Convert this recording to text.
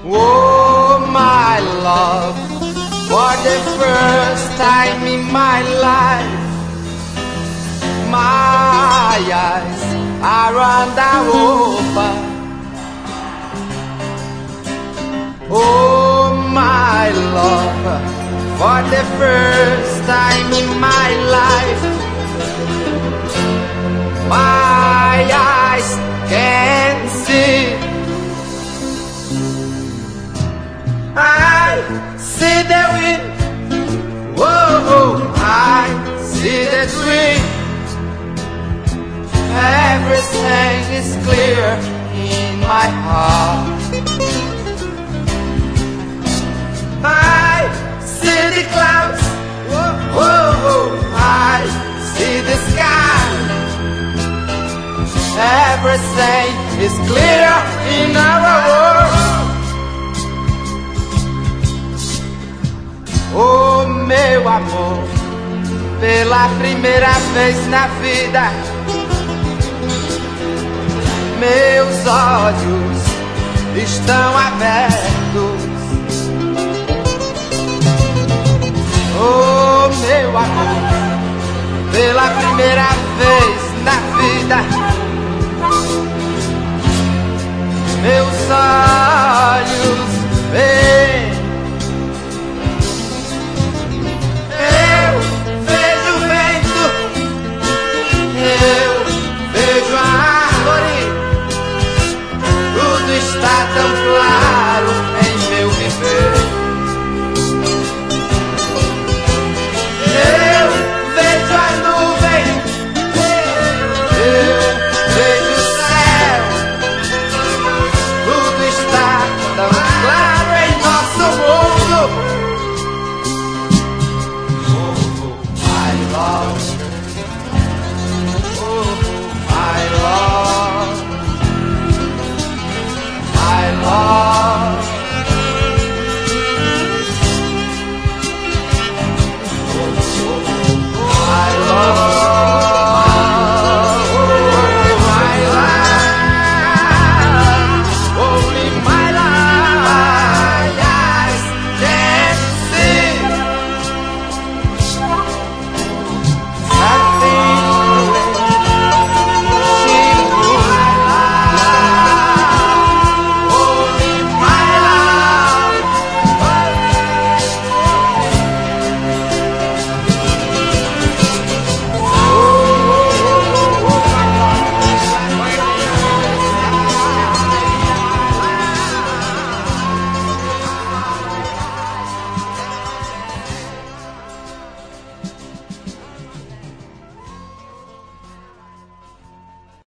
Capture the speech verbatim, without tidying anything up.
Oh, my love, for the first time in my life, my eyes are underwater. Oh, my love, for the first time in my life, my eyes can see. I see the wind, whoa, I see the tree. Everything is clear in my heart. I see the clouds, whoa, I see the sky. Everything is clear in our world. Oh, meu amor, pela primeira vez na vida, meus olhos estão abertos. Oh, meu amor, pela primeira vez na vida, meus olhos veem. Eu vejo o vento, eu vejo a árvore, tudo está tão claro.